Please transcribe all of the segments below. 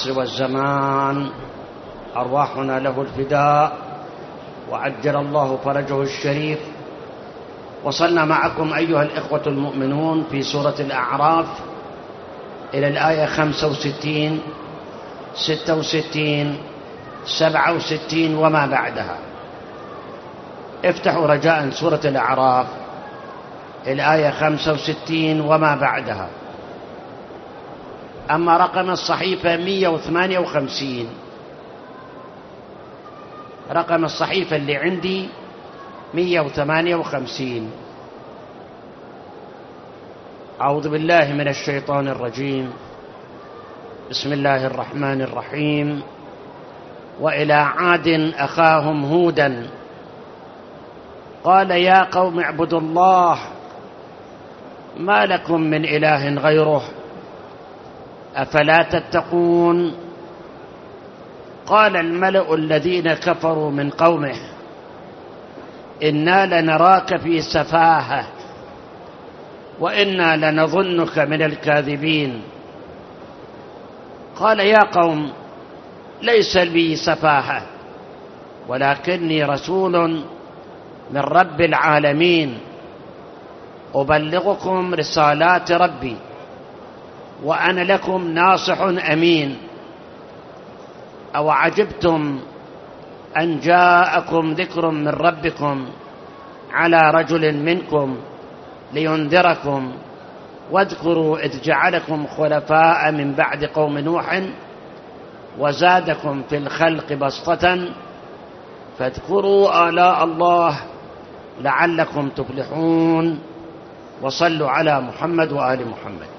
العصر والزمان، أرواحنا له الفداء، وعجل الله فرجه الشريف. وصلنا معكم أيها الإخوة المؤمنون في سورة الأعراف إلى الآية 65 66 67 وما بعدها. افتحوا رجاء سورة الأعراف الآية 65 وما بعدها. أما رقم الصحيفة 158، رقم الصحيفة اللي عندي 158. أعوذ بالله من الشيطان الرجيم. بسم الله الرحمن الرحيم. وإلى عاد أخاهم هودا قال يا قوم اعبدوا الله ما لكم من إله غيره أفلا تتقون. قال الملأ الذين كفروا من قومه إنا لنراك في سفاهة وإنا لنظنك من الكاذبين. قال يا قوم ليس بي سفاهة ولكني رسول من رب العالمين أبلغكم رسالات ربي وأنا لكم ناصح أمين. أو عجبتم أن جاءكم ذكر من ربكم على رجل منكم لينذركم واذكروا إذ جعلكم خلفاء من بعد قوم نوح وزادكم في الخلق بسطة فاذكروا آلاء الله لعلكم تفلحون. وصلوا على محمد وآل محمد.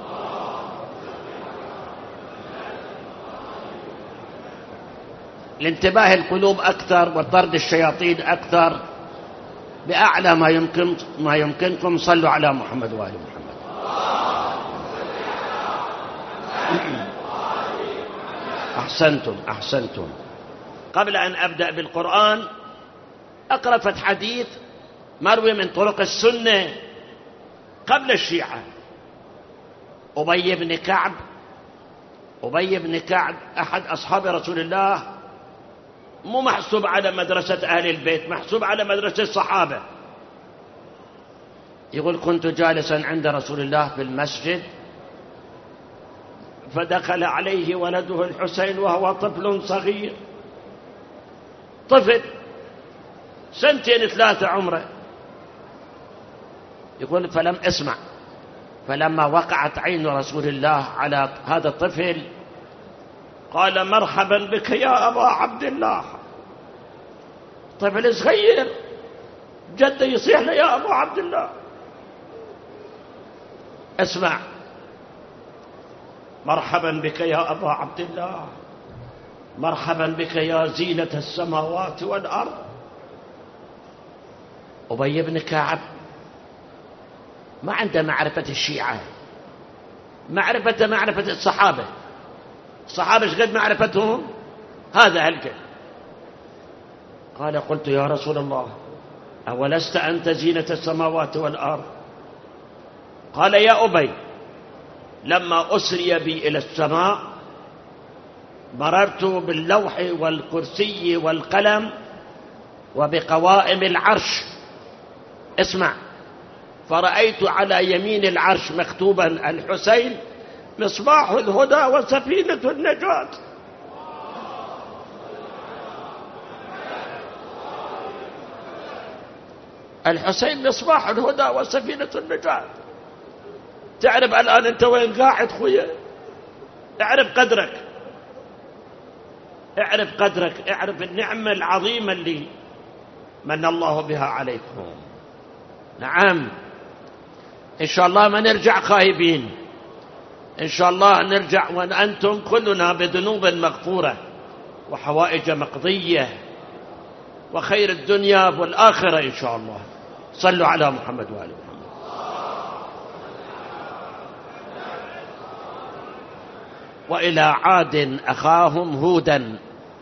لانتباه القلوب أكثر وطرد الشياطين أكثر بأعلى ما يمكنكم صلوا على محمد وآل محمد. أحسنتم. قبل أن أبدأ بالقرآن أقرأ حديث مروي من طرق السنة قبل الشيعة. أبي بن كعب أحد أصحاب رسول الله، مو محسوب على مدرسة أهل البيت، محسوب على مدرسة الصحابة. يقول كنت جالسا عند رسول الله في المسجد فدخل عليه ولده الحسين وهو طفل صغير، طفل 2 3 عمره. يقول فلما وقعت عين رسول الله على هذا الطفل قال مرحبا بك يا أبا عبد الله. طفل صغير جده يصيح له يا أبا عبد الله. اسمع، مرحبا بك يا أبا عبد الله، مرحبا بك يا زينة السماوات والأرض. أبي بن كعب ما عنده معرفة الشيعة، معرفة الصحابة. الصحابة ايش قد معرفتهم؟ هذا هلك. قال قلت يا رسول الله أولست أنت زينة السماوات والأرض؟ قال يا أبي لما أسري بي إلى السماء مررت باللوح والكرسي والقلم وبقوائم العرش. اسمع، فرأيت على يمين العرش مكتوبا الحسين مصباح الهدى وسفينة النجاة. الحسين مصباح الهدى وسفينة النجاة. تعرف الآن أنت وين قاعد خويا؟ اعرف قدرك، اعرف النعمة العظيمة اللي من الله بها عليكم. نعم، إن شاء الله ما نرجع خايبين، إن شاء الله نرجع وأنتم كلنا بذنوب مغفورة وحوائج مقضية وخير الدنيا والآخرة إن شاء الله. صلوا على محمد وآل محمد. وإلى عاد أخاهم هودا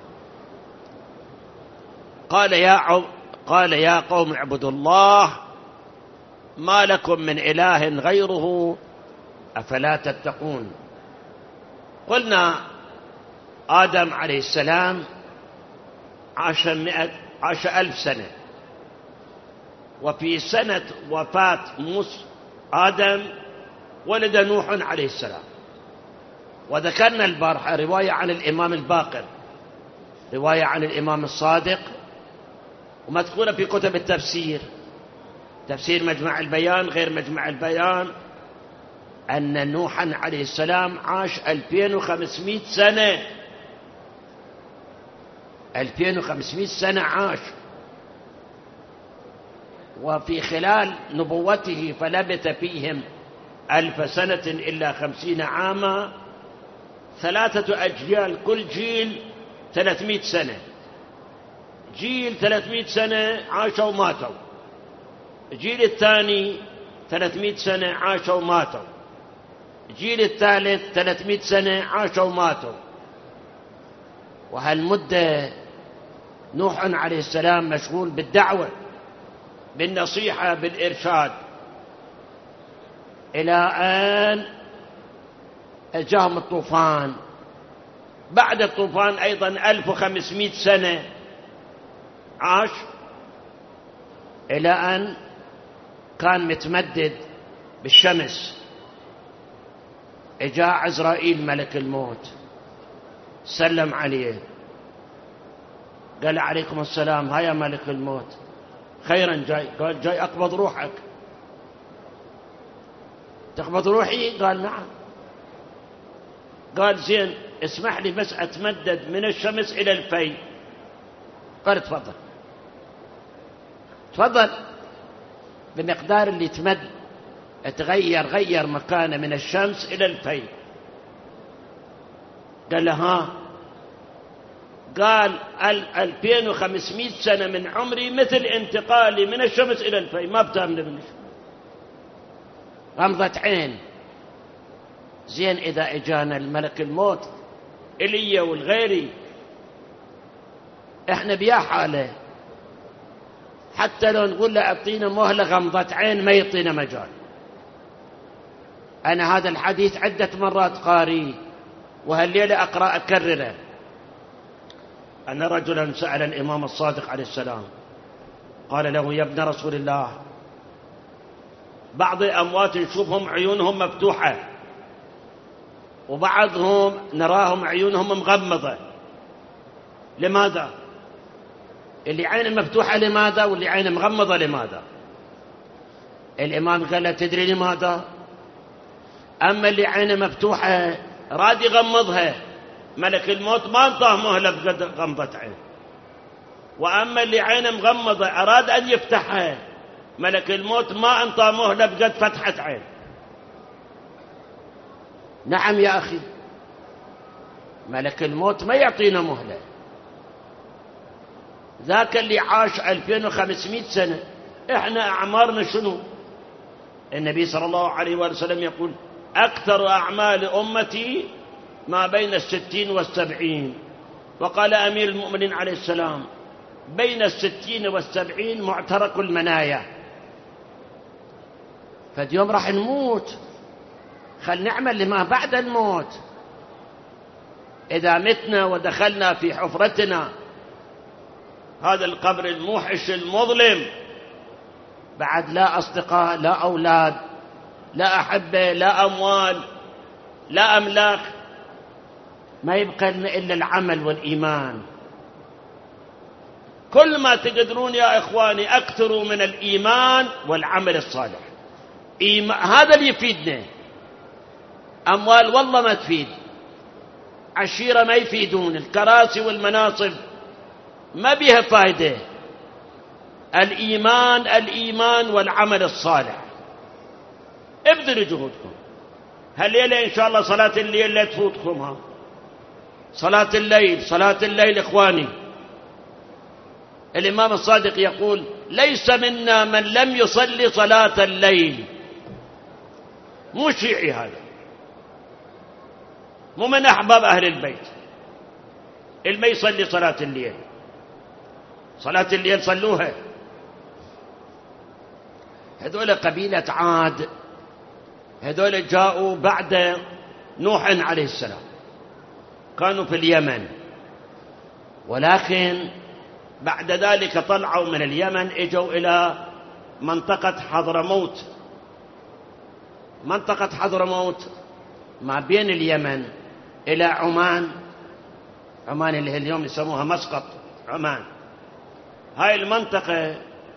قال يا قوم اعبدوا الله ما لكم من إله غيره أفلا تتقون. قلنا آدم عليه السلام عاش 1000 سنة، وفي سنة وفاة آدم ولد نوح عليه السلام. وذكرنا البارحة رواية عن الإمام الباقر، رواية عن الإمام الصادق، ومذكورة في كتب التفسير، تفسير مجمع البيان غير مجمع البيان، أن نوحا عليه السلام عاش 2500 سنة. 2500 سنة عاش. وفي خلال نبوته فلبث فيهم 1000 سنة إلا 50 عاما، 3 أجيال، كل جيل 300 سنة. جيل 300 سنة عاشوا وماتوا، الجيل الثاني 300 سنة عاشوا وماتوا، الجيل الثالث 300 سنة عاشوا وماتوا. وهالمدة نوح عليه السلام مشغول بالدعوة، بالنصيحة، بالإرشاد، إلى أن جاءهم الطوفان. بعد الطوفان أيضا 1500 سنة عاش، إلى أن كان متمدد بالشمس. جاء عزرائيل ملك الموت، سلم عليه، قال عليكم السلام، هيا ملك الموت، خيرا جاي؟ قال جاي أقبض روحك. تقبض روحي؟ قال نعم. قال زين، اسمح لي بس أتمدد من الشمس إلى الفي. قال تفضل تفضل. بمقدار اللي غير مكانه من الشمس إلى الفي. قال له ها؟ قال 2500 سنة من عمري مثل انتقالي من الشمس إلى الفي، ما بتأمن منه. غمضة عين. زين، إذا إجانا الملك الموت إلي والغيري، إحنا بيا حالة، حتى لو نقول له أعطينا مهلة غمضة عين ما يعطينا مجال. أنا هذا الحديث عدة مرات قاري، وهالليلة أقرأ أكرره. أن رجلا سأل الإمام الصادق عليه السلام، قال له يا ابن رسول الله، بعض الأموات نشوفهم عيونهم مفتوحة، وبعضهم نراهم عيونهم مغمضة، لماذا؟ اللي عينه مفتوحة لماذا؟ واللي عينه مغمضة لماذا؟ الإمام قال له تدري لماذا؟ أما اللي عينه مفتوحة راد يغمضها، ملك الموت ما انطاه مهلة بقد غمضة عين. وأما اللي عينه مغمضة أراد أن يفتحها، ملك الموت ما انطاه مهلة بقد فتحة عين. نعم يا أخي، ملك الموت ما يعطينا مهلة. ذاك اللي عاش 2500 سنة، إحنا أعمارنا شنو؟ النبي صلى الله عليه وسلم يقول أكثر أعمال أمتي ما بين 60 و70. وقال أمير المؤمنين عليه السلام بين 60 و70 معترك المنايا. فاليوم راح نموت، خل نعمل لما بعد الموت. إذا متنا ودخلنا في حفرتنا، هذا القبر الموحش المظلم، بعد لا أصدقاء، لا أولاد، لا أحبة، لا أموال، لا أملاك، ما يبقى لنا إلا العمل والإيمان. كل ما تقدرون يا إخواني أكثروا من الإيمان والعمل الصالح. هذا اللي يفيدنا. أموال والله ما تفيد، عشيرة ما يفيدون، الكراسي والمناصب ما بيها فائدة. الإيمان والعمل الصالح. ابذلوا جهودكم. هالليلة إن شاء الله صلاة الليل لا تفوتكم. ها، صلاة الليل إخواني. الإمام الصادق يقول ليس منا من لم يصلي صلاة الليل. مو شيعي هذا، مو من أحباب أهل البيت اللي ما يصلي صلاة الليل. صلاة الليل صلوها. هذول قبيلة عاد، هذول جاءوا بعد نوح عليه السلام. كانوا في اليمن، ولكن بعد ذلك طلعوا من اليمن اجوا إلى منطقة حضرموت. منطقة حضرموت ما بين اليمن إلى عمان. عمان اللي اليوم يسموها مسقط عمان. هاي المنطقة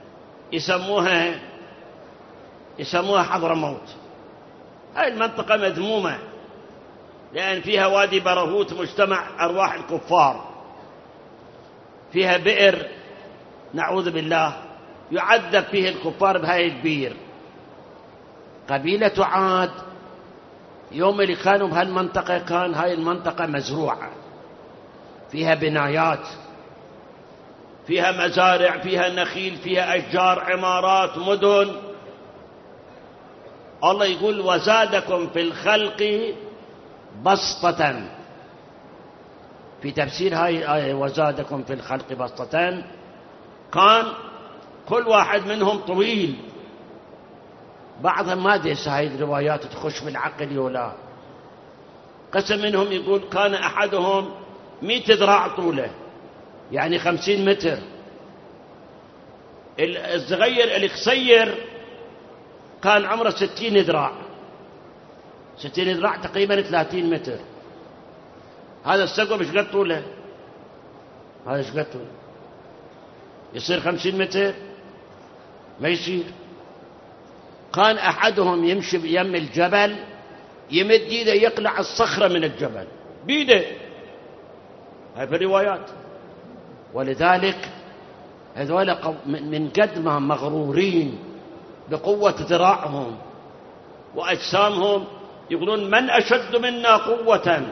يسموها حضرموت. هاي المنطقة مذمومة لأن فيها وادي برهوت مجتمع أرواح الكفار، فيها بئر نعوذ بالله يعذب فيه الكفار بهاي البير. قبيلة عاد يوم اللي كانوا بهالمنطقة كان هاي المنطقة مزروعة، فيها بنايات، فيها مزارع، فيها نخيل، فيها أشجار، عمارات، مدن. الله يقول وزادكم في الخلق بسطة. في تفسير هاي الآية وزادكم في الخلق بسطة كان كل واحد منهم طويل. بعضهم ما أدري هاي الروايات تخش بالعقل ولا. قسم منهم يقول كان أحدهم 100 ذراع طوله، يعني 50 متر. الصغير القصير كان عمره 60 ذراع. 60 ذراع تقريبا 30 متر. هذا السقف ايش قد طوله؟ هذا ايش قد طوله؟ يصير 50 متر؟ ما يصير. كان أحدهم يمشي بيم الجبل يمد يده يقلع الصخرة من الجبل بيده. هاي في الروايات. ولذلك هذول من قد ما مغرورين بقوة ذراعهم وأجسامهم يقولون من أشد منا قوة،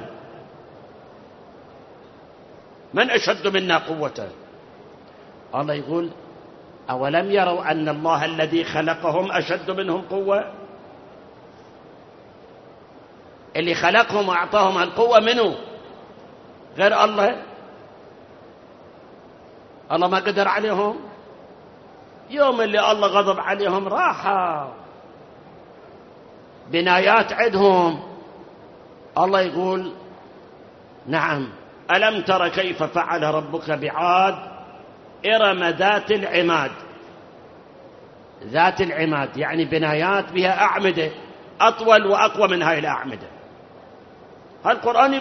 من أشد منا قوة. الله يقول أولم يروا أن الله الذي خلقهم أشد منهم قوة. اللي خلقهم وأعطاهم القوة منه غير الله. الله ما قدر عليهم. يوم اللي الله غضب عليهم راحوا بنايات عندهم. الله يقول نعم ألم تر كيف فعل ربك بعاد إرم ذات العماد. ذات العماد يعني بنايات بها أعمدة أطول وأقوى من هاي الأعمدة. هالقرآن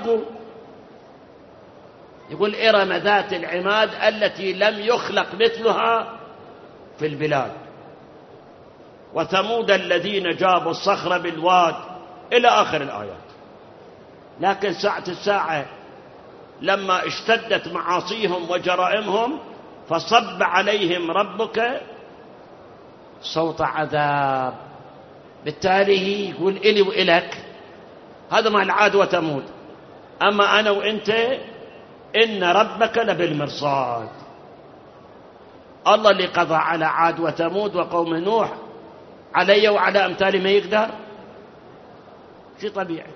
يقول إرم ذات العماد التي لم يخلق مثلها في البلاد. وثمود الذين جابوا الصخر بالواد إلى آخر الآيات. لكن ساعة الساعة لما اشتدت معاصيهم وجرائمهم فصب عليهم ربك صوت عذاب. بالتالي يقول إلي وإلك هذا مع العاد وثمود. أما أنا وإنت إن ربك لبالمرصاد. الله اللي قضى على عاد وثمود وقوم نوح علي وعلى أمثال ما يقدر. شيء طبيعي.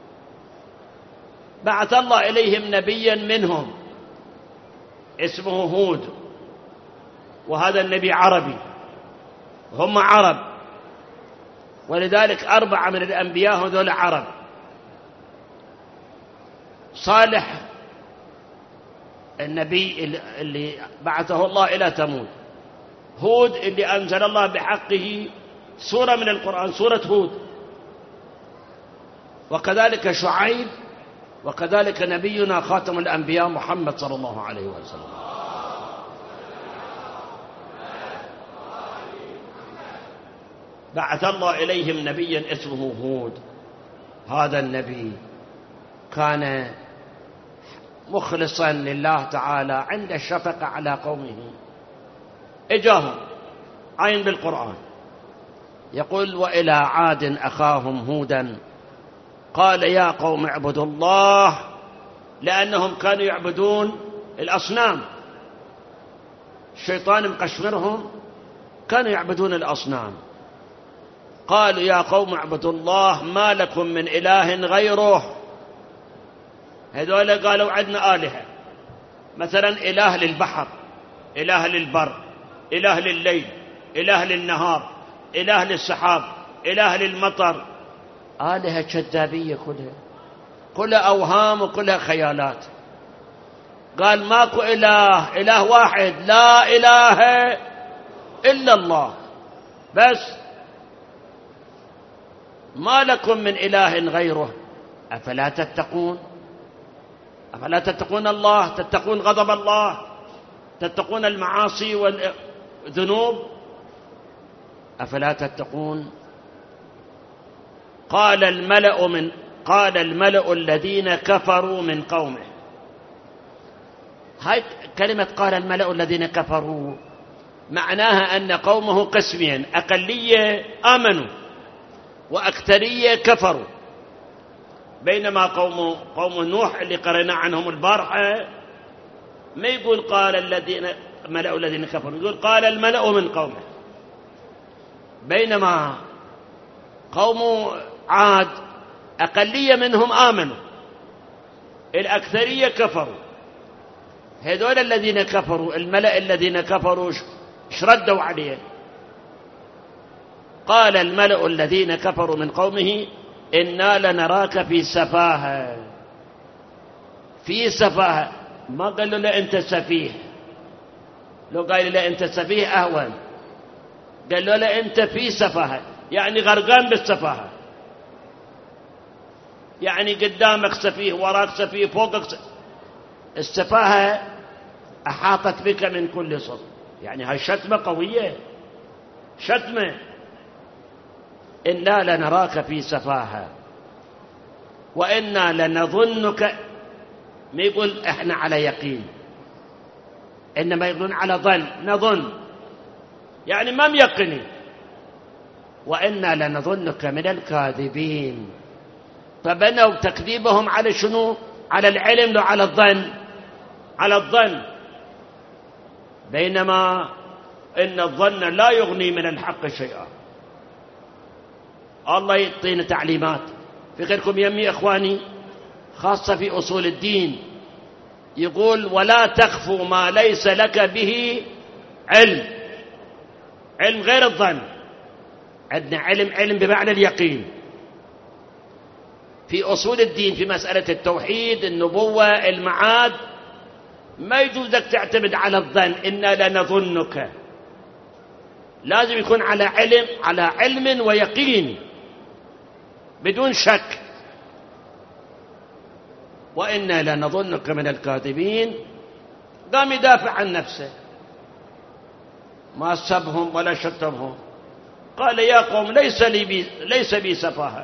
بعث الله إليهم نبيا منهم اسمه هود، وهذا النبي عربي، هم عرب، ولذلك 4 من الأنبياء هذول عرب. صالح النبي اللي بعثه الله إلى ثمود. هود اللي أنزل الله بحقه سورة من القرآن سورة هود. وكذلك شعيب، وكذلك نبينا خاتم الأنبياء محمد صلى الله عليه وسلم. بعث الله إليهم نبيا اسمه هود. هذا النبي كان مخلصا لله تعالى عند الشفقة على قومه. اجاهم عين بالقرآن يقول وإلى عاد أخاهم هودا قال يا قوم اعبدوا الله، لأنهم كانوا يعبدون الأصنام. الشيطان مقشمرهم، كانوا يعبدون الأصنام. قالوا يا قوم اعبدوا الله ما لكم من إله غيره. هذول قالوا عندنا آلهة، مثلا إله للبحر، إله للبر، إله لليل، إله للنهار، إله للسحاب، إله للمطر. آلهة كذابية كلها أوهام وكلها خيالات. قال ماكو إله، إله واحد، لا إله إلا الله بس، ما لكم من إله غيره أفلا تتقون؟ أفلا تتقون الله؟ تتقون غضب الله؟ تتقون المعاصي والذنوب؟ أفلا تتقون؟ قال الملأ الذين كفروا من قومه. هاي كلمة قال الملأ الذين كفروا معناها أن قومه قسمين، أقلية آمنوا وأكثرية كفروا. بينما قوم نوح اللي قرأنا عنهم البارحة ما يقول قال الملأ الذين كفروا، يقول قال الملأ من قومه. بينما قوم عاد أقلية منهم آمنوا، الأكثرية كفروا. هذول الذين كفروا، الملأ الذين كفروا، ايش ردوا عليه؟ قال الملأ الذين كفروا من قومه إنا لنراك في سفاهة. في سفاهة، ما قالوا له أنت سفيه، لو قال له أنت سفيه أهون، قالوا له أنت في سفاهة، يعني غرقان بالسفاهة، يعني قدامك سفيه، وراك سفيه، فوقك سفيه. السفاهة أحاطت بك من كل صوب، يعني هاي شتمة قوية، شتمة. إنا لنراك في سفاهة وإنا لنظنك، ما يقول إحنا على يقين، إنما يقولون على ظن، نظن يعني ما ميقني. وإنا لنظنك من الكاذبين. فبنوا تكذيبهم على شنو؟ على العلم لو على الظن؟ على الظن. بينما إن الظن لا يغني من الحق شيئا. الله يعطينا تعليمات في غيركم يمي إخواني، خاصة في أصول الدين، يقول ولا تخف ما ليس لك به علم. علم غير الظن، عندنا علم بمعنى اليقين. في أصول الدين في مسألة التوحيد، النبوة، المعاد، ما يجوز لك تعتمد على الظن إنا لنظنك، لازم يكون على علم ويقين بدون شك. وإنا لنظنك من الكاذبين. قام يدافع عن نفسه، ما سبهم ولا شتمهم، قال يا قوم ليس بي سفاهة،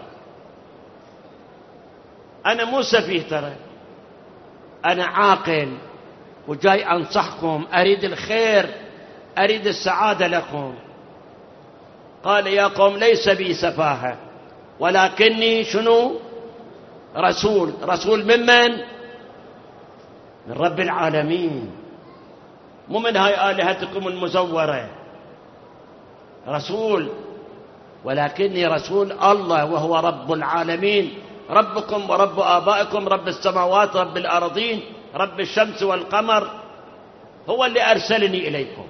أنا مو سفيه، ترى أنا عاقل وجاي أنصحكم، أريد الخير، أريد السعادة لكم. قال يا قوم ليس بي سفاهة ولكني شنو؟ رسول ممن؟ من رب العالمين، مو من هاي آلهتكم المزورة. رسول، ولكني رسول الله وهو رب العالمين، ربكم ورب آبائكم، رب السماوات، رب الأرضين، رب الشمس والقمر، هو اللي أرسلني إليكم.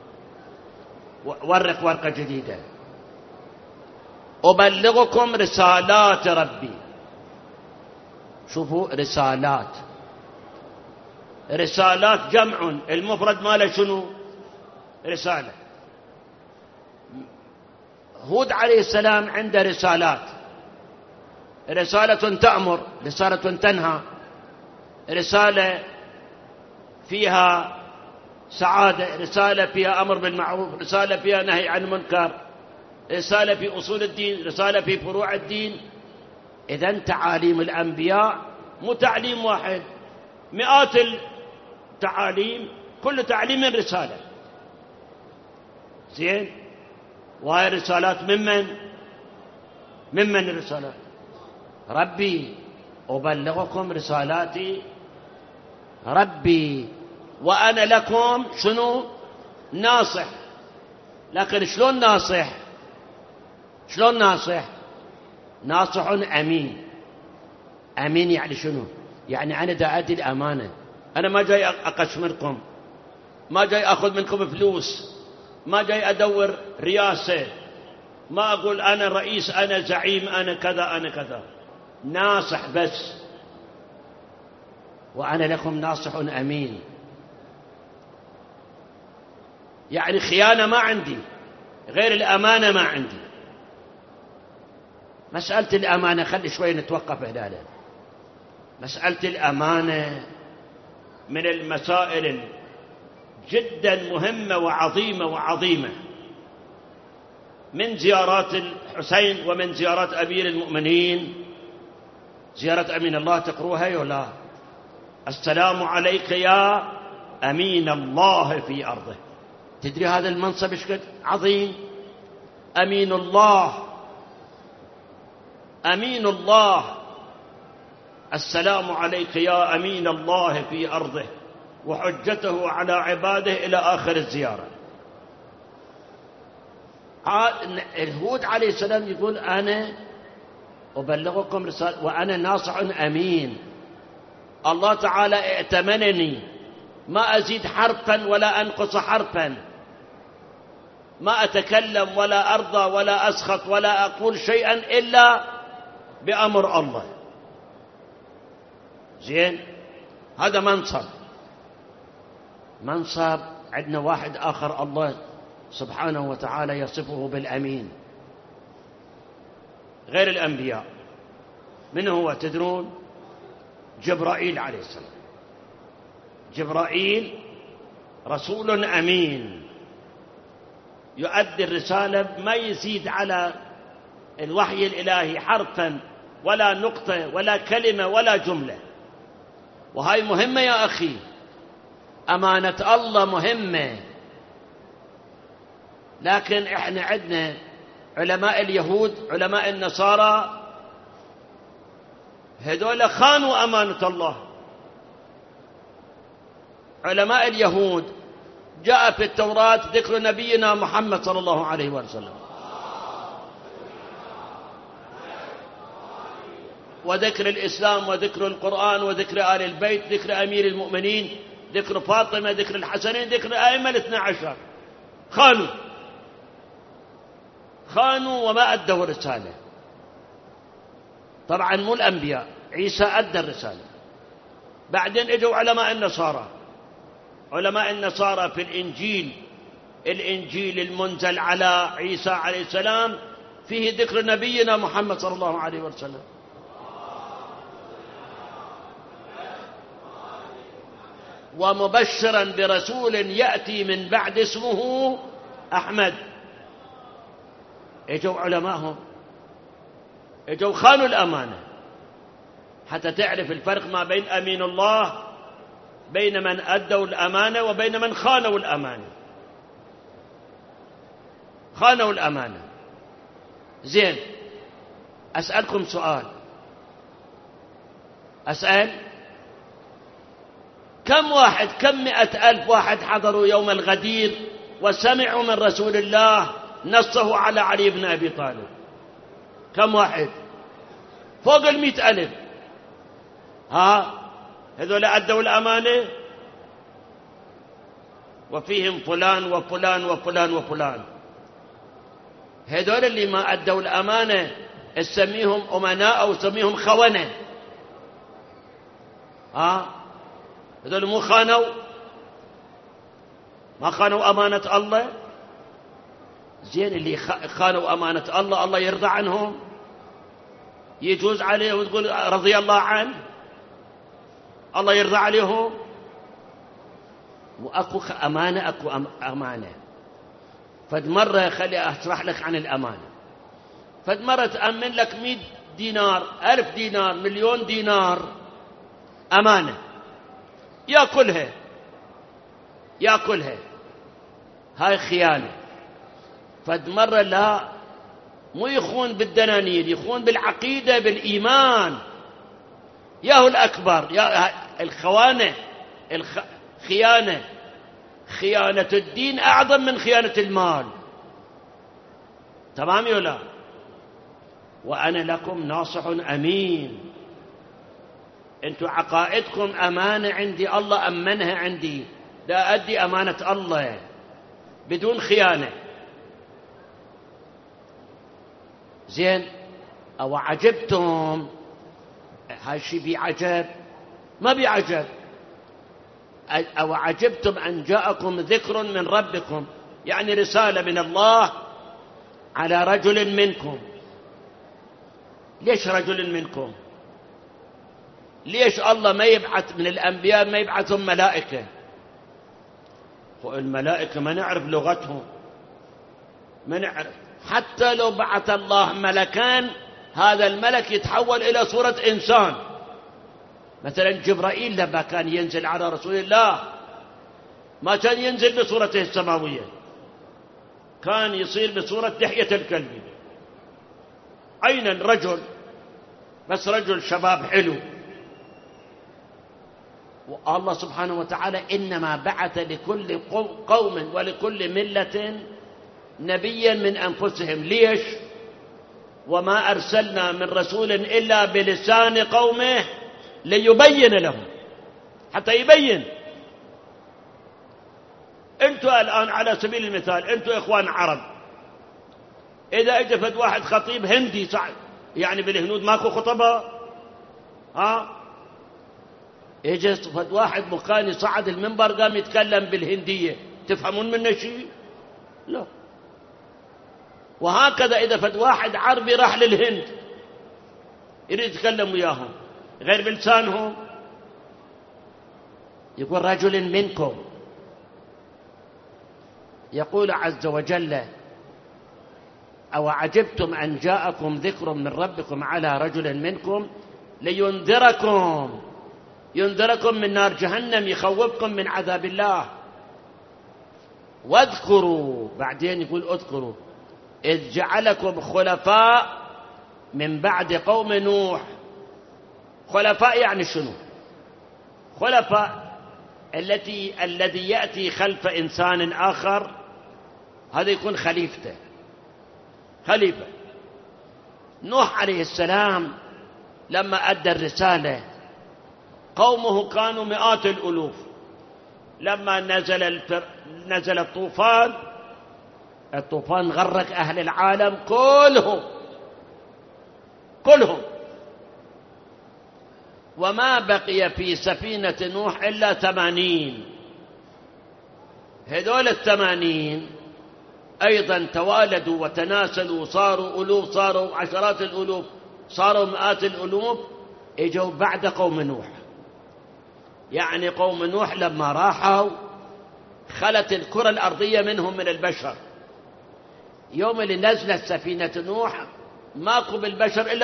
ورق ورقة جديدة، أبلغكم رسالات ربي. شوفوا، رسالات جمع، المفرد ماله شنو؟ رسالة. هود عليه السلام عنده رسالات، رسالة تأمر، رسالة تنهى، رسالة فيها سعادة، رسالة فيها أمر بالمعروف، رسالة فيها نهي عن المنكر، رسالة في أصول الدين، رسالة في فروع الدين. إذن تعاليم الأنبياء مو تعليم واحد، مئات التعاليم، كل تعليم من رسالة. زين، وهي رسالات ممن الرسالات؟ ربي، أبلغكم رسالاتي ربي وأنا لكم شنو؟ ناصح. لكن شلون ناصح؟ ناصح أمين. أمين يعني شنو؟ يعني أنا دا أدي الأمانة، أنا ما جاي أقشمركم، ما جاي أخذ منكم فلوس، ما جاي أدور رياسة، ما أقول أنا رئيس، أنا زعيم، أنا كذا، أنا كذا. ناصح بس، وأنا لكم ناصح أمين. يعني خيانة ما عندي، غير الأمانة ما عندي. مسألة الأمانة خلي شوي نتوقف هنا. مسألة الأمانة من المسائل جدا مهمة وعظيمة من زيارات الحسين ومن زيارات أمير المؤمنين. زيارة أمين الله تقروها ولا؟ السلام عليك يا أمين الله في أرضه. تدري هذا المنصب ايش قد عظيم؟ أمين الله، أمين الله. السلام عليك يا أمين الله في أرضه وحجته على عباده إلى آخر الزيارة. هود عليه السلام يقول أنا أبلغكم رسالة وأنا ناصح أمين. الله تعالى ائتمنني، ما أزيد حرفا ولا أنقص حرفا، ما أتكلم ولا أرضى ولا أسخط ولا أقول شيئا إلا بأمر الله. زين، هذا منصب. عندنا واحد آخر الله سبحانه وتعالى يصفه بالأمين غير الأنبياء. من هو تدرون؟ جبرائيل عليه السلام. جبرائيل رسول أمين يؤدي الرسالة، ما يزيد على الوحي الإلهي حرفا ولا نقطة ولا كلمة ولا جملة. وهاي مهمة يا أخي، أمانة الله مهمة. لكن إحنا عندنا علماء اليهود علماء النصارى هذول خانوا أمانة الله. علماء اليهود جاء في التوراة ذكر نبينا محمد صلى الله عليه وسلم، وذكر الإسلام وذكر القرآن وذكر آل البيت، ذكر أمير المؤمنين، ذكر فاطمة، ذكر الحسنين، ذكر أئمة 12. خانوا وما أدوا الرسالة. طبعا مو الأنبياء، عيسى أدى الرسالة. بعدين اجوا علماء النصارى. علماء النصارى في الإنجيل المنزل على عيسى عليه السلام فيه ذكر نبينا محمد صلى الله عليه وسلم. ومبشرا برسول يأتي من بعد اسمه أحمد. اجوا علماءهم، اجوا خانوا الأمانة. حتى تعرف الفرق ما بين أمين الله، بين من أدوا الأمانة وبين من خانوا الأمانة. خانوا الأمانة. زين، أسألكم سؤال. أسأل كم 100,000 واحد حضروا يوم الغدير وسمعوا من رسول الله نصه على علي بن أبي طالب؟ كم واحد؟ فوق 100,000. هذول أدوا الأمانة؟ وفيهم فلان وفلان وفلان وفلان. هذول اللي ما أدوا الأمانة اسميهم أمناء أو اسميهم خونة. هذول مو خانوا؟ ما خانوا أمانة الله؟ زين، اللي خانوا أمانة الله الله يرضى عنهم؟ يجوز عليه وتقول رضي الله عنه؟ الله يرضى عليهم؟ وأكو أمانة، أكو أمانة. فد مرة خلي أشرح لك عن الأمانة. فد مرة تأمن لك 100 دينار، 1000 دينار، مليون دينار أمانة، يأكلها. هاي خيانة. فد مرة لا، مو يخون بالدنانير، يخون بالعقيدة بالإيمان. ياهو الأكبر، يا الخوانة، خيانة الدين أعظم من خيانة المال. تمام ولا؟ وأنا لكم ناصح أمين. أنتم عقائدكم أمانة عندي، الله أمنها عندي، لا أدي أمانة الله بدون خيانة. زين، أو عجبتم؟ هاي شي بعجب. ما بعجب. أو عجبتم أن جاءكم ذكر من ربكم، يعني رسالة من الله على رجل منكم. ليش رجل منكم؟ ليش الله ما يبعث من الأنبياء، ما يبعثهم ملائكة؟ والملائكة ما نعرف لغتهم، ما نعرف. حتى لو بعث الله ملكان، هذا الملك يتحول إلى صورة إنسان. مثلا جبرائيل لما كان ينزل على رسول الله ما كان ينزل بصورته السماوية، كان يصير بصورة دحية الكلب، عينا رجل، بس رجل شباب حلو. والله سبحانه وتعالى إنما بعث لكل قوم ولكل ملة نبيا من أنفسهم. ليش؟ وما أرسلنا من رسول إلا بلسان قومه ليبين لهم، حتى يبين. أنتوا الآن على سبيل المثال، أنتوا إخوان عرب، إذا اجفت واحد خطيب هندي صعد، يعني بالهنود ماكو خطباء، اجفت واحد مكاني صعد المنبر قام يتكلم بالهندية، تفهمون منه شيء؟ لا. وهكذا إذا فد واحد عربي راح للهند يريد يتكلم وياهم غير بلسانهم، يقول رجل منكم. يقول عز وجل: أو عجبتم أن جاءكم ذكر من ربكم على رجل منكم لينذركم، ينذركم من نار جهنم، يخوفكم من عذاب الله. واذكروا، بعدين يقول اذكروا إذ جعلكم خلفاء من بعد قوم نوح. خلفاء يعني شنو؟ خلفاء الذي يأتي خلف إنسان آخر، هذا يكون خليفته، خليفة. نوح عليه السلام لما أدى الرسالة قومه كانوا مئات الألوف. لما نزل الطوفان غرق أهل العالم كلهم، وما بقي في سفينة نوح إلا 80. هذول 80 أيضا توالدوا وتناسلوا، صاروا ألوف، صاروا عشرات الألوف، صاروا مئات الألوف، اجوا بعد قوم نوح. يعني قوم نوح لما راحوا خلت الكرة الأرضية منهم من البشر. يوم اللي نزلت سفينة نوح ماكو بالبشر إلا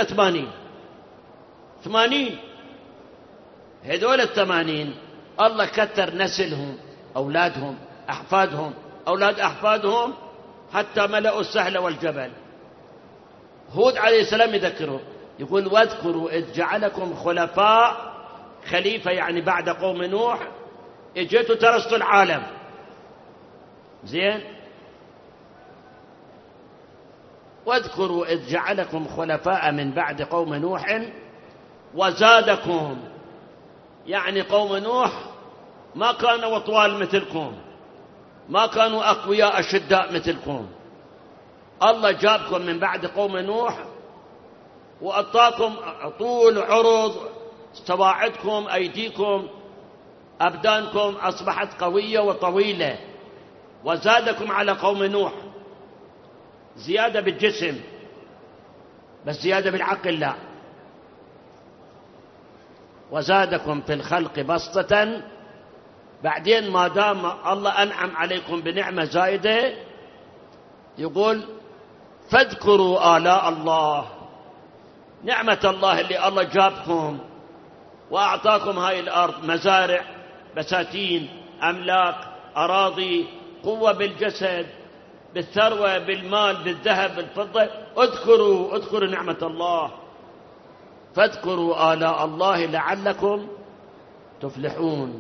80. هذول 80 الله كتر نسلهم، أولادهم، أحفادهم، أولاد أحفادهم، حتى ملأوا السهل والجبل. هود عليه السلام يذكرهم، يقول: واذكروا إذ جعلكم خلفاء، خليفة يعني بعد قوم نوح، اجيتوا ترستوا العالم. زين؟ واذكروا إذ جعلكم خلفاء من بعد قوم نوح وزادكم، يعني قوم نوح ما كانوا طوال مثلكم، ما كانوا أقوياء أشداء مثلكم. الله جابكم من بعد قوم نوح وأعطاكم طول عرض، سواعدكم، أيديكم، أبدانكم أصبحت قوية وطويلة. وزادكم على قوم نوح، زيادة بالجسم بس زيادة بالعقل لا. وزادكم في الخلق بسطة. بعدين ما دام الله أنعم عليكم بنعمة زائدة يقول: فاذكروا آلاء الله، نعمة الله اللي الله جابكم وأعطاكم هاي الأرض، مزارع، بساتين، أملاك، أراضي، قوة بالجسد، بالثروة، بالمال، بالذهب، بالفضة. اذكروا نعمة الله. فاذكروا آلاء الله لعلكم تفلحون.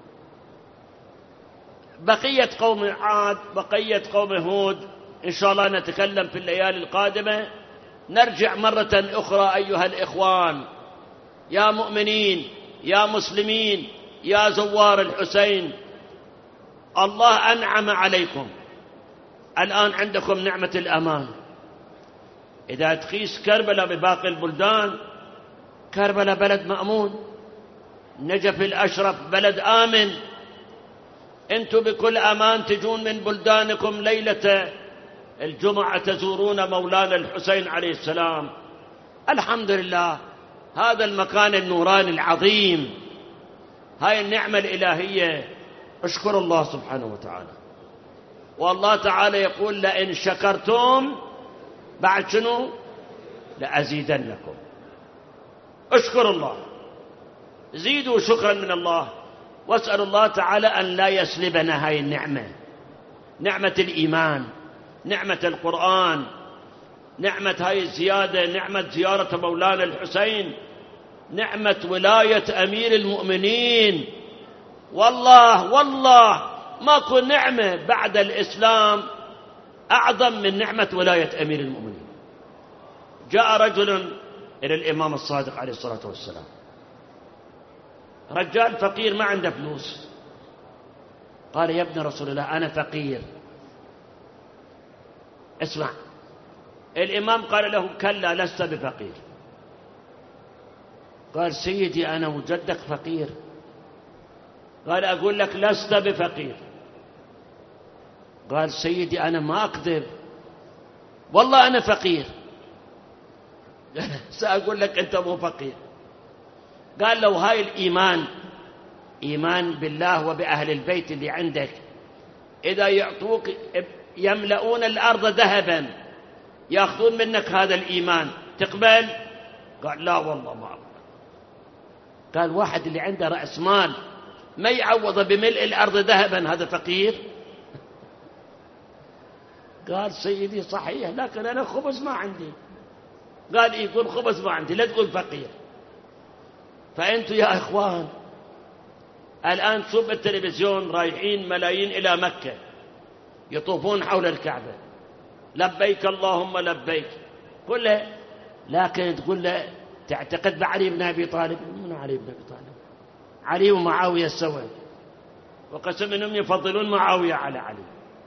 بقية قوم عاد، بقية قوم هود إن شاء الله نتكلم في الليالي القادمة. نرجع مرة أخرى أيها الإخوان، يا مؤمنين، يا مسلمين، يا زوار الحسين، الله أنعم عليكم. الآن عندكم نعمة الأمان. إذا تقيس كربلاء بباقي البلدان، كربلاء بلد مأمون، نجف الأشرف بلد آمن، أنتم بكل أمان تجون من بلدانكم ليلة الجمعة تزورون مولانا الحسين عليه السلام. الحمد لله، هذا المكان النوراني العظيم، هاي النعمة الإلهية، اشكر الله سبحانه وتعالى. والله تعالى يقول لئن شكرتم بعد شنو؟ لأزيدنكم. اشكر الله، زيدوا شكرا من الله، واسأل الله تعالى أن لا يسلبنا هاي النعمة، نعمة الإيمان، نعمة القرآن، نعمة هاي الزيادة، نعمة زيارة مولانا الحسين، نعمة ولاية أمير المؤمنين. والله ماكو نعمة بعد الإسلام أعظم من نعمة ولاية أمير المؤمنين. جاء رجل إلى الإمام الصادق عليه الصلاة والسلام، رجال فقير ما عنده فلوس، قال يا ابن رسول الله أنا فقير. اسمع، الإمام قال له كلا لست بفقير. قال سيدي أنا وجدك فقير. قال أقول لك لست بفقير. قال سيدي أنا ما أكذب، والله أنا فقير. سأقول لك أنت مو فقير. قال لو هاي الإيمان، إيمان بالله وبأهل البيت اللي عندك، إذا يعطوك يملؤون الأرض ذهبا يأخذون منك هذا الإيمان تقبل؟ قال لا والله ما أقبل. قال واحد اللي عنده رأس مال ما يعوض بملء الأرض ذهبا هذا فقير؟ قال سيدي صحيح، لكن أنا خبز ما عندي. قال يقول خبز ما عندي، لا تقول فقير. فأنتوا يا إخوان الآن تشوف بالتلفزيون رايحين ملايين إلى مكة يطوفون حول الكعبة، لبيك اللهم لبيك، قل له، لكن تقول له تعتقد بعلي بن أبي طالب؟ من علي بن أبي طالب؟ علي ومعاوية سوا، وقسم انهم يفضلون معاوية على علي.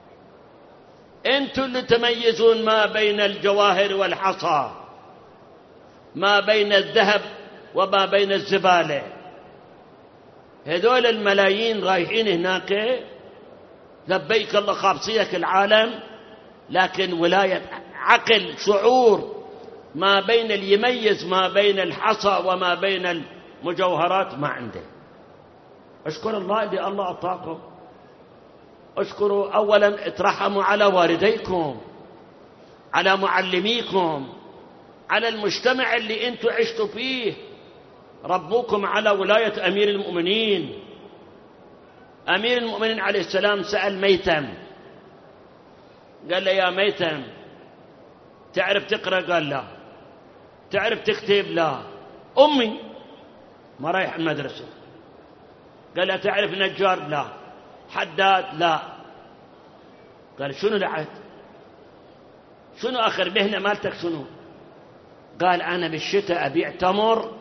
انتم اللي تميزون ما بين الجواهر والحصى، ما بين الذهب وما بين الزبالة. هذول الملايين رايحين هناك لبيك الله خابصيك العالم، لكن ولاية عقل شعور ما بين يميز ما بين الحصى وما بين المجوهرات ما عنده. اشكر الله اللي الله أعطاكم. اشكروا أولا، اترحموا على والديكم، على معلميكم، على المجتمع اللي انتم عشتوا فيه، ربوكم على ولاية أمير المؤمنين. أمير المؤمنين عليه السلام سأل ميتم، قال له يا ميتم تعرف تقرأ؟ قال لا. تعرف تكتب؟ لا. أمي ما رايح المدرسة. قال له تعرف نجار؟ لا. حداد؟ لا. قال شنو لعت؟ شنو آخر مهنة مالتك شنو؟ قال أنا بالشتاء أبيع تمر،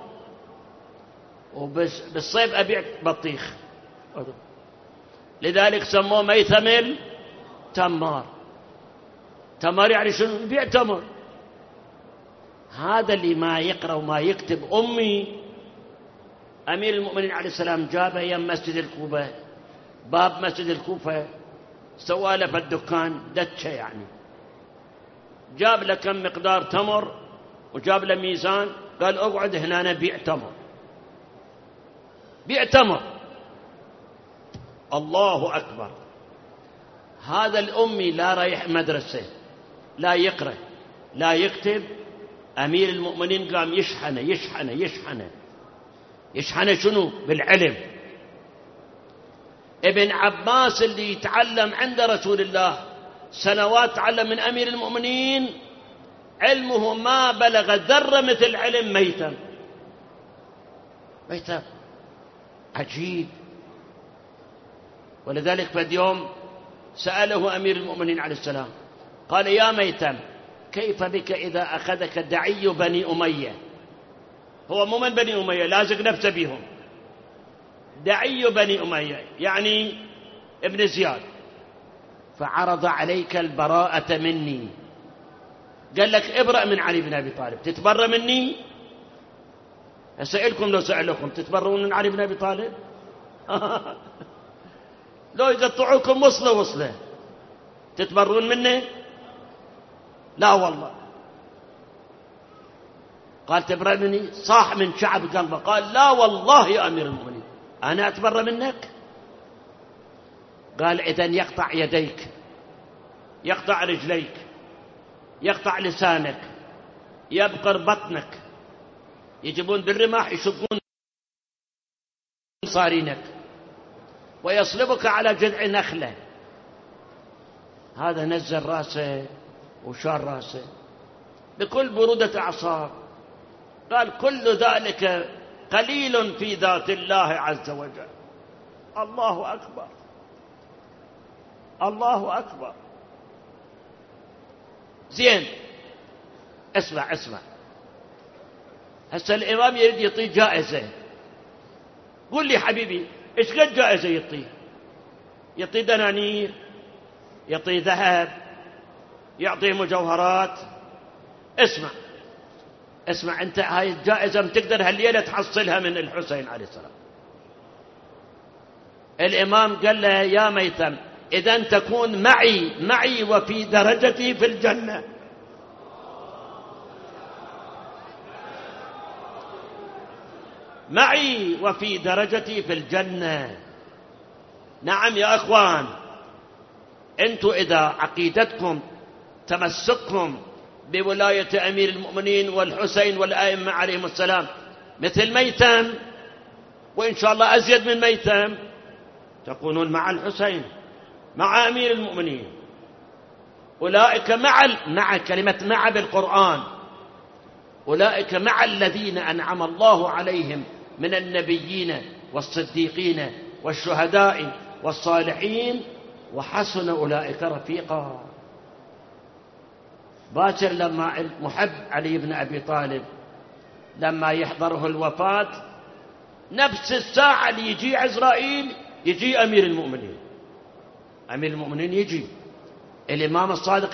وبالصيف أبيع بطيخ، لذلك سموه ميثم التمار. تمر يعني شنو؟ يبيع تمر. هذا اللي ما يقرأ وما يكتب. أمي أمير المؤمنين عليه السلام جابه يم مسجد الكوفة، باب مسجد الكوفة، سوى له في الدكان دتشة يعني، جاب له كم مقدار تمر وجاب له ميزان، قال اقعد هنا أنا بيع تمر، بيع تمر. الله أكبر. هذا الأمي لا رايح مدرسة، لا يقرأ لا يكتب. أمير المؤمنين قام يشحنه يشحنه يشحنه يشحنه شنو؟ بالعلم. ابن عباس اللي يتعلم عند رسول الله سنوات تعلم من أمير المؤمنين، علمه ما بلغ ذرة مثل علم ميتم. ميتم عجيب. ولذلك في يوم سأله أمير المؤمنين عليه السلام قال يا ميتم كيف بك إذا أخذك دعي بني أمية؟ هو مو من بني أمية، لازق نفسه بهم. دعي بني أمية يعني ابن زياد، فعرض عليك البراءة مني، قال لك ابرأ من علي بن أبي طالب، تتبرى مني؟ أسألكم لو سألكم تتبرون من علي بن أبي طالب؟ لو يقطعوكم وصلة تتبرون منه؟ لا والله. قال تبرأ مني؟ صاح من شعب قلبه قال لا والله يا أمير المؤمنين أنا أتبرأ منك؟ قال إذن يقطع يديك، يقطع رجليك، يقطع لسانك، يبقر بطنك، يجيبون بالرماح يشقون صارينك، ويصلبك على جذع نخلة. هذا نزل راسه وشار راسه بكل برودة أعصاب. قال كل ذلك قليل في ذات الله عز وجل. الله أكبر، الله أكبر. زين، اسمع هسه الإمام يريد يعطي جائزة. قل لي حبيبي إيش قد جائزة يعطيه؟ يعطي دنانير، يعطي ذهب، يعطي مجوهرات. اسمع أنت، هاي الجائزة بتقدر هالليلة تحصلها من الحسين عليه السلام. الإمام قال له يا ميثم إذن تكون معي وفي درجتي في الجنة. معي وفي درجتي في الجنة. نعم يا أخوان، أنتوا إذا عقيدتكم تمسككم بولاية أمير المؤمنين والحسين والآئمة عليهم السلام مثل ميثم، وإن شاء الله أزيد من ميثم، تكونون مع الحسين مع أمير المؤمنين. أولئك مع كلمة مع بالقرآن، أولئك مع الذين أنعم الله عليهم من النبيين والصديقين والشهداء والصالحين وحسن أولئك رفيقا. باكر لما المحب علي بن أبي طالب لما يحضره الوفاة، نفس الساعة اللي يجي عزرائيل يجي أمير المؤمنين. أمير المؤمنين يجي، الإمام الصادق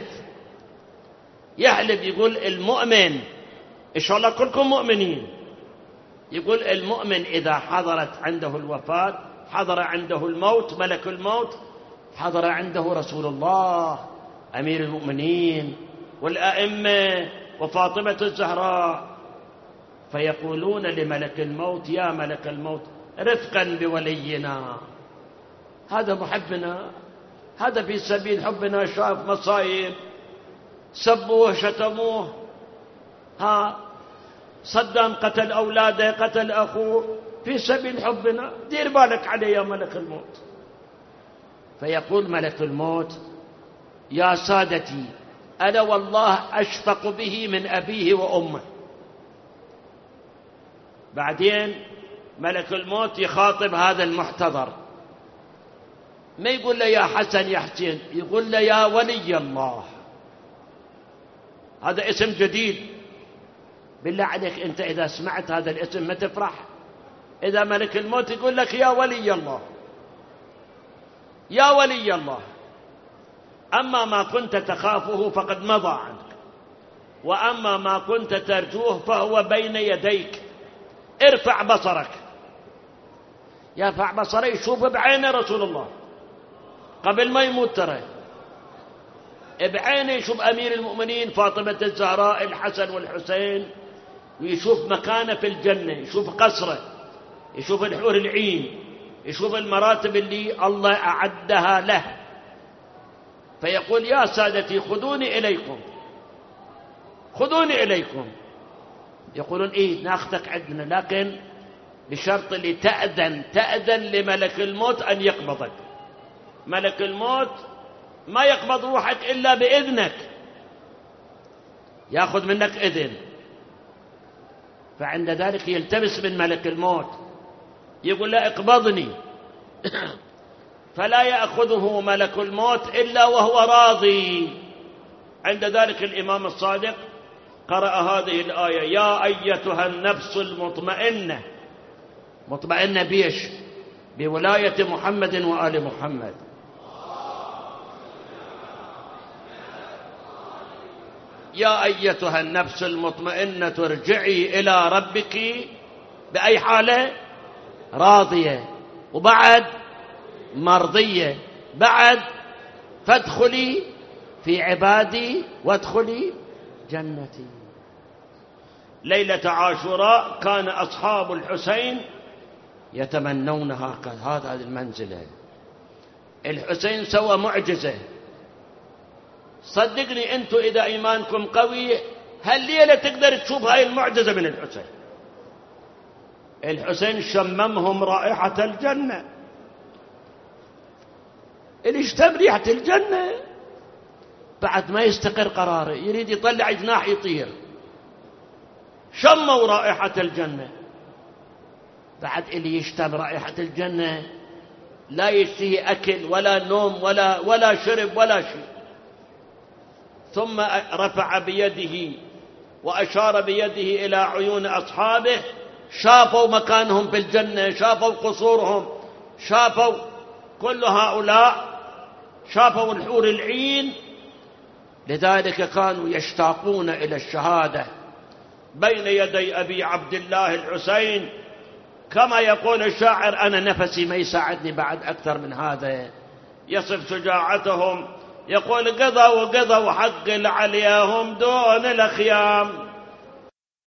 يحلف يقول المؤمن، إن شاء الله كلكم مؤمنين، يقول المؤمن إذا حضرت عنده الوفاة، حضر عنده الموت ملك الموت، حضر عنده رسول الله أمير المؤمنين والأئمة وفاطمة الزهراء، فيقولون لملك الموت يا ملك الموت رفقا بولينا، هذا محبنا، هذا في سبيل حبنا شاف مصايب، سبوه شتموه، صدام قتل أولاده، قتل أخوه، في سبيل حبنا، دير بالك عليه يا ملك الموت. فيقول ملك الموت يا سادتي أنا والله أشفق به من أبيه وأمه. بعدين ملك الموت يخاطب هذا المحتضر، ما يقول له يا حسن يا حسين، يقول له يا ولي الله. هذا اسم جديد، بالله عليك أنت إذا سمعت هذا الاسم ما تفرح؟ إذا ملك الموت يقول لك يا ولي الله، يا ولي الله، أما ما كنت تخافه فقد مضى عنك، وأما ما كنت ترجوه فهو بين يديك، ارفع بصرك. يرفع بصره يشوف بعينه رسول الله قبل ما يموت، ترى بعينه يشوف أمير المؤمنين فاطمة الزهراء الحسن والحسين، ويشوف مكانه في الجنة، يشوف قصره، يشوف الحور العين، يشوف المراتب اللي الله أعدها له. فيقول يا سادتي خذوني إليكم، خذوني إليكم. يقولون إيه ناخذك عندنا، لكن بشرط اللي تأذن لملك الموت أن يقبضك. ملك الموت ما يقبض روحك إلا بإذنك، يأخذ منك إذن. فعند ذلك يلتمس من ملك الموت، يقول لا اقبضني. فلا يأخذه ملك الموت إلا وهو راضي. عند ذلك الإمام الصادق قرأ هذه الآية يا أيتها النفس المطمئنة. مطمئنة بيش؟ بولاية محمد وآل محمد. يا أيتها النفس المطمئنة ارجعي إلى ربك بأي حالة؟ راضية، وبعد مرضية، بعد فادخلي في عبادي وادخلي جنتي. ليلة عاشوراء كان أصحاب الحسين يتمنون هذه المنزلة. الحسين سوى معجزة، صدقني أنتم إذا إيمانكم قوي هالليلة تقدر تشوف هاي المعجزة من الحسين. الحسين شممهم رائحة الجنة، اللي يشتم ريحة الجنة بعد ما يستقر قراره يريد يطلع جناح يطير. شموا رائحة الجنة، بعد اللي يشتم رائحة الجنة لا يشتهي أكل ولا نوم ولا شرب ولا شيء. ثم رفع بيده وأشار بيده إلى عيون أصحابه، شافوا مكانهم في الجنة، شافوا قصورهم، شافوا كل هؤلاء، شافوا الحور العين. لذلك كانوا يشتاقون إلى الشهادة بين يدي أبي عبد الله الحسين. كما يقول الشاعر: أنا نفسي ما يساعدني بعد أكثر من هذا. يصف شجاعتهم، يقول: قضوا حق عليهم دون الأخيام،